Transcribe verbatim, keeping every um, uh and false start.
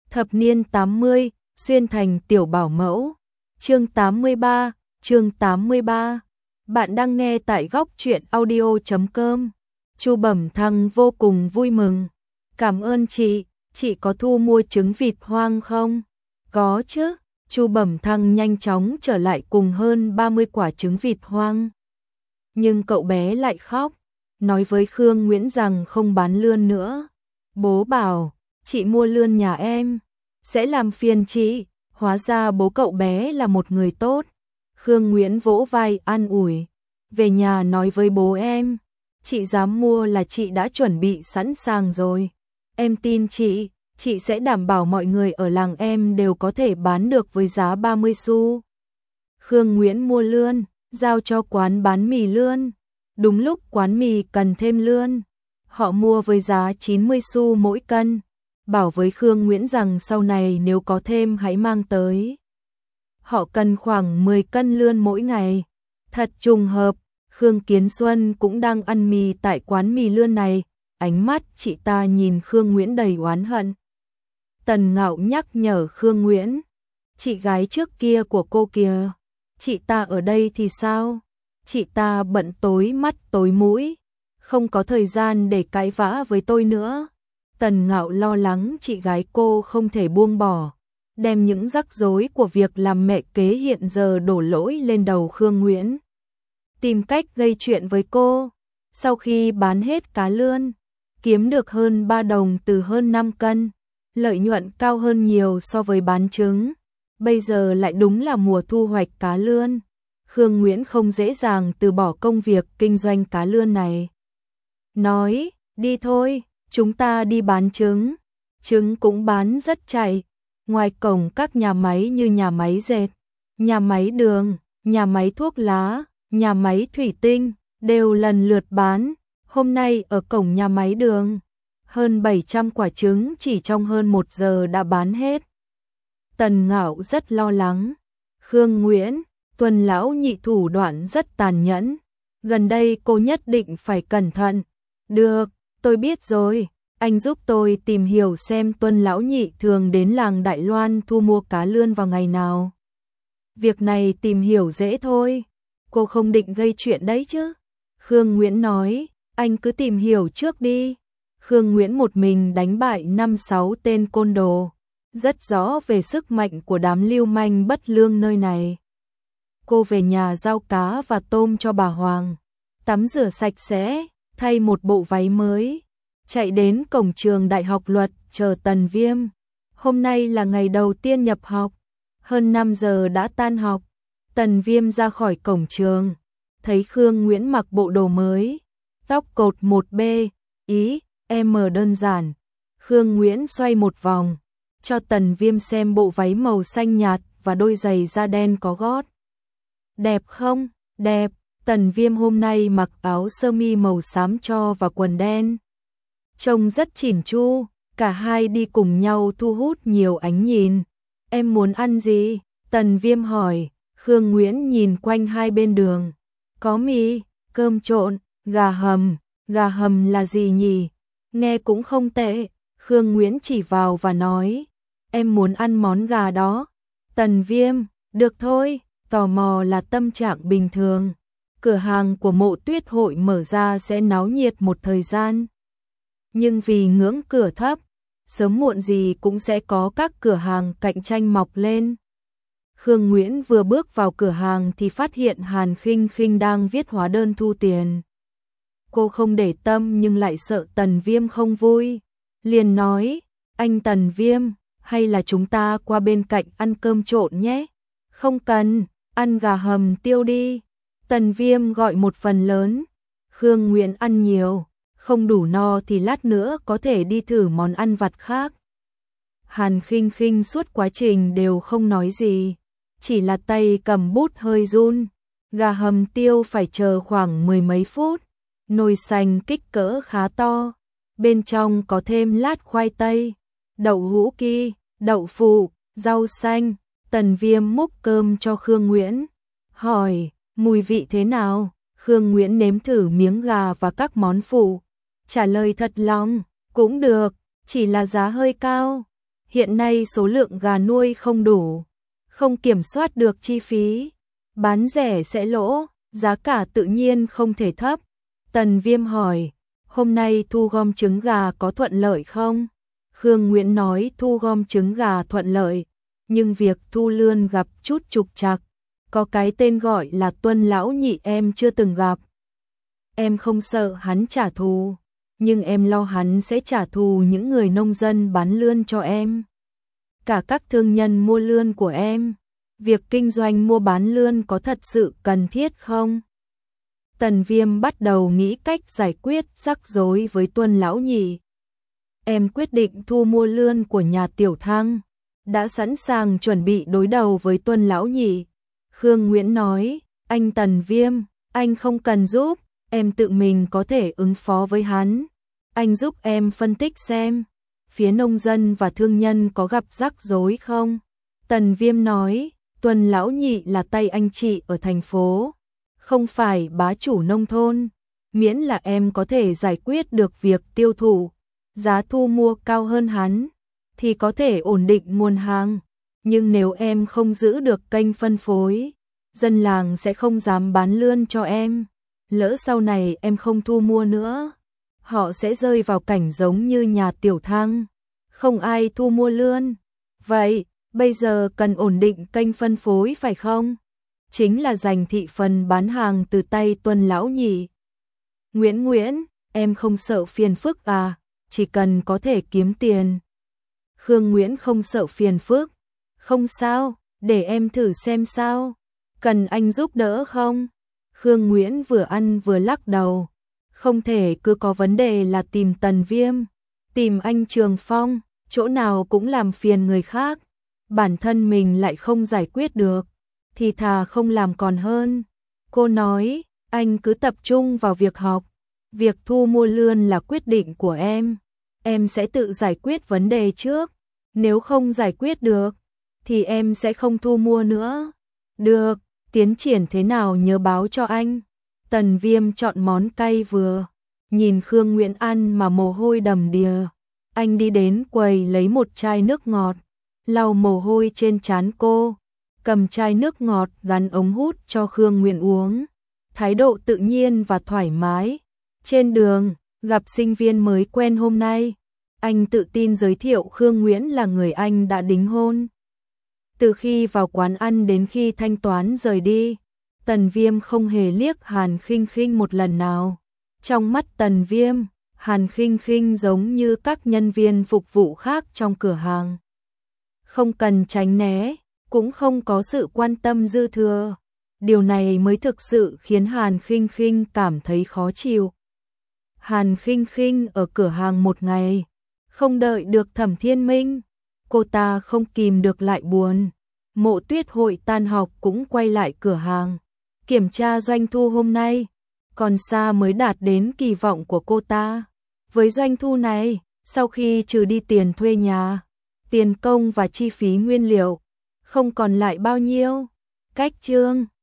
Thập niên tám mươi, xuyên thành tiểu bảo mẫu. Chương tám mươi ba, chương tám mươi ba. Bạn đang nghe tại góc truyện audio chấm com. Chu Bẩm Thăng vô cùng vui mừng. Cảm ơn chị, chị có thu mua trứng vịt hoang không? Có chứ. Chu Bẩm Thăng nhanh chóng trở lại cùng hơn ba mươi quả trứng vịt hoang. Nhưng cậu bé lại khóc, nói với Khương Nguyễn rằng không bán lươn nữa. Bố bảo, chị mua lươn nhà em, sẽ làm phiền chị. Hóa ra bố cậu bé là một người tốt. Khương Nguyễn vỗ vai an ủi, về nhà nói với bố em, chị dám mua là chị đã chuẩn bị sẵn sàng rồi. Em tin chị, chị sẽ đảm bảo mọi người ở làng em đều có thể bán được với giá ba mươi xu. Khương Nguyễn mua lươn, giao cho quán bán mì lươn. Đúng lúc quán mì cần thêm lươn, họ mua với giá chín mươi xu mỗi cân, bảo với Khương Nguyễn rằng sau này nếu có thêm hãy mang tới. Họ cần khoảng mười cân lươn mỗi ngày. Thật trùng hợp, Khương Kiến Xuân cũng đang ăn mì tại quán mì lươn này, ánh mắt chị ta nhìn Khương Nguyễn đầy oán hận. Tần Ngạo nhắc nhở Khương Nguyễn, chị gái trước kia của cô kìa, chị ta ở đây thì sao? Chị ta bận tối mắt tối mũi, không có thời gian để cãi vã với tôi nữa. Tần Ngạo lo lắng chị gái cô không thể buông bỏ, đem những rắc rối của việc làm mẹ kế hiện giờ đổ lỗi lên đầu Khương Nguyễn. Tìm cách gây chuyện với cô. Sau khi bán hết cá lươn, kiếm được hơn ba đồng từ hơn năm cân, lợi nhuận cao hơn nhiều so với bán trứng. Bây giờ lại đúng là mùa thu hoạch cá lươn. Khương Nguyễn không dễ dàng từ bỏ công việc kinh doanh cá lươn này. Nói, đi thôi, chúng ta đi bán trứng. Trứng cũng bán rất chạy. Ngoài cổng các nhà máy như nhà máy dệt, nhà máy đường, nhà máy thuốc lá, nhà máy thủy tinh, đều lần lượt bán. Hôm nay ở cổng nhà máy đường, hơn bảy trăm quả trứng chỉ trong hơn một giờ đã bán hết. Tần Ngạo rất lo lắng. Khương Nguyễn, Tuần lão nhị thủ đoạn rất tàn nhẫn. Gần đây cô nhất định phải cẩn thận. Được, tôi biết rồi. Anh giúp tôi tìm hiểu xem Tuần lão nhị thường đến làng Đại Loan thu mua cá lươn vào ngày nào. Việc này tìm hiểu dễ thôi. Cô không định gây chuyện đấy chứ? Khương Nguyễn nói, anh cứ tìm hiểu trước đi. Khương Nguyễn một mình đánh bại năm sáu tên côn đồ, rất rõ về sức mạnh của đám lưu manh bất lương nơi này. Cô về nhà giao cá và tôm cho bà Hoàng, tắm rửa sạch sẽ, thay một bộ váy mới, chạy đến cổng trường Đại học Luật chờ Tần Viêm. Hôm nay là ngày đầu tiên nhập học, hơn năm giờ đã tan học. Tần Viêm ra khỏi cổng trường, thấy Khương Nguyễn mặc bộ đồ mới, tóc cột một bê, ý, em đơn giản. Khương Nguyễn xoay một vòng, cho Tần Viêm xem bộ váy màu xanh nhạt và đôi giày da đen có gót. Đẹp không? Đẹp. Tần Viêm hôm nay mặc áo sơ mi màu xám tro và quần đen, trông rất chỉn chu. Cả hai đi cùng nhau thu hút nhiều ánh nhìn. Em muốn ăn gì? Tần Viêm hỏi. Khương Nguyễn nhìn quanh hai bên đường. Có mì, cơm trộn, gà hầm. Gà hầm là gì nhỉ? Nghe cũng không tệ. Khương Nguyễn chỉ vào và nói, em muốn ăn món gà đó. Tần Viêm, được thôi. Tò mò là tâm trạng bình thường. Cửa hàng của Mộ Tuyết hội mở ra sẽ náo nhiệt một thời gian. Nhưng vì ngưỡng cửa thấp, sớm muộn gì cũng sẽ có các cửa hàng cạnh tranh mọc lên. Khương Nguyễn vừa bước vào cửa hàng thì phát hiện Hàn Khinh Khinh đang viết hóa đơn thu tiền. Cô không để tâm nhưng lại sợ Tần Viêm không vui. Liền nói, anh Tần Viêm, hay là chúng ta qua bên cạnh ăn cơm trộn nhé? Không cần, ăn gà hầm tiêu đi. Tần Viêm gọi một phần lớn. Khương Nguyễn ăn nhiều, không đủ no thì lát nữa có thể đi thử món ăn vặt khác. Hàn Khinh Khinh suốt quá trình đều không nói gì, chỉ là tay cầm bút hơi run. Gà hầm tiêu phải chờ khoảng mười mấy phút. Nồi xanh kích cỡ khá to, bên trong có thêm lát khoai tây, đậu hũ ki, đậu phụ, rau xanh. Tần Viêm múc cơm cho Khương Nguyễn, hỏi, mùi vị thế nào? Khương Nguyễn nếm thử miếng gà và các món phụ, trả lời thật lòng, cũng được, chỉ là giá hơi cao. Hiện nay số lượng gà nuôi không đủ, không kiểm soát được chi phí, bán rẻ sẽ lỗ, giá cả tự nhiên không thể thấp. Tần Viêm hỏi, hôm nay thu gom trứng gà có thuận lợi không? Khương Nguyễn nói thu gom trứng gà thuận lợi, nhưng việc thu lươn gặp chút trục trặc. Có cái tên gọi là Tuân lão nhị em chưa từng gặp. Em không sợ hắn trả thù, nhưng em lo hắn sẽ trả thù những người nông dân bán lươn cho em. Cả các thương nhân mua lươn của em. Việc kinh doanh mua bán lươn có thật sự cần thiết không? Tần Viêm bắt đầu nghĩ cách giải quyết rắc rối với Tuân lão nhị. Em quyết định thu mua lươn của nhà Tiểu Thăng, đã sẵn sàng chuẩn bị đối đầu với Tuân lão nhị. Khương Nguyễn nói, anh Tần Viêm, anh không cần giúp, em tự mình có thể ứng phó với hắn. Anh giúp em phân tích xem, phía nông dân và thương nhân có gặp rắc rối không? Tần Viêm nói, Tuân lão nhị là tay anh chị ở thành phố, không phải bá chủ nông thôn. Miễn là em có thể giải quyết được việc tiêu thụ, giá thu mua cao hơn hắn, thì có thể ổn định nguồn hàng. Nhưng nếu em không giữ được kênh phân phối, dân làng sẽ không dám bán lươn cho em. Lỡ sau này em không thu mua nữa, họ sẽ rơi vào cảnh giống như nhà Tiểu Thăng, không ai thu mua lươn. Vậy, bây giờ cần ổn định kênh phân phối phải không? Chính là giành thị phần bán hàng từ tay Tuân lão nhị. Nguyễn Nguyễn, em không sợ phiền phức à, chỉ cần có thể kiếm tiền. Khương Nguyễn không sợ phiền phức. Không sao, để em thử xem sao. Cần anh giúp đỡ không? Khương Nguyễn vừa ăn vừa lắc đầu. Không thể cứ có vấn đề là tìm Tần Viêm, tìm anh Trường Phong, chỗ nào cũng làm phiền người khác. Bản thân mình lại không giải quyết được, thì thà không làm còn hơn. Cô nói, anh cứ tập trung vào việc học. Việc thu mua lươn là quyết định của em. Em sẽ tự giải quyết vấn đề trước. Nếu không giải quyết được, thì em sẽ không thu mua nữa. Được, tiến triển thế nào nhớ báo cho anh. Tần Viêm chọn món cay vừa. Nhìn Khương Nguyễn ăn mà mồ hôi đầm đìa. Anh đi đến quầy lấy một chai nước ngọt, lau mồ hôi trên trán cô, cầm chai nước ngọt gắn ống hút cho Khương Nguyễn uống. Thái độ tự nhiên và thoải mái. Trên đường, gặp sinh viên mới quen hôm nay, anh tự tin giới thiệu Khương Nguyễn là người anh đã đính hôn. Từ khi vào quán ăn đến khi thanh toán rời đi, Tần Viêm không hề liếc Hàn Khinh Khinh một lần nào. Trong mắt Tần Viêm, Hàn Khinh Khinh giống như các nhân viên phục vụ khác trong cửa hàng. Không cần tránh né, cũng không có sự quan tâm dư thừa. Điều này mới thực sự khiến Hàn Khinh Khinh cảm thấy khó chịu. Hàn Khinh Khinh ở cửa hàng một ngày, không đợi được Thẩm Thiên Minh, cô ta không kìm được lại buồn. Mộ Tuyết Hội tan học cũng quay lại cửa hàng, kiểm tra doanh thu hôm nay, còn xa mới đạt đến kỳ vọng của cô ta. Với doanh thu này, sau khi trừ đi tiền thuê nhà, tiền công và chi phí nguyên liệu, không còn lại bao nhiêu. Cách chương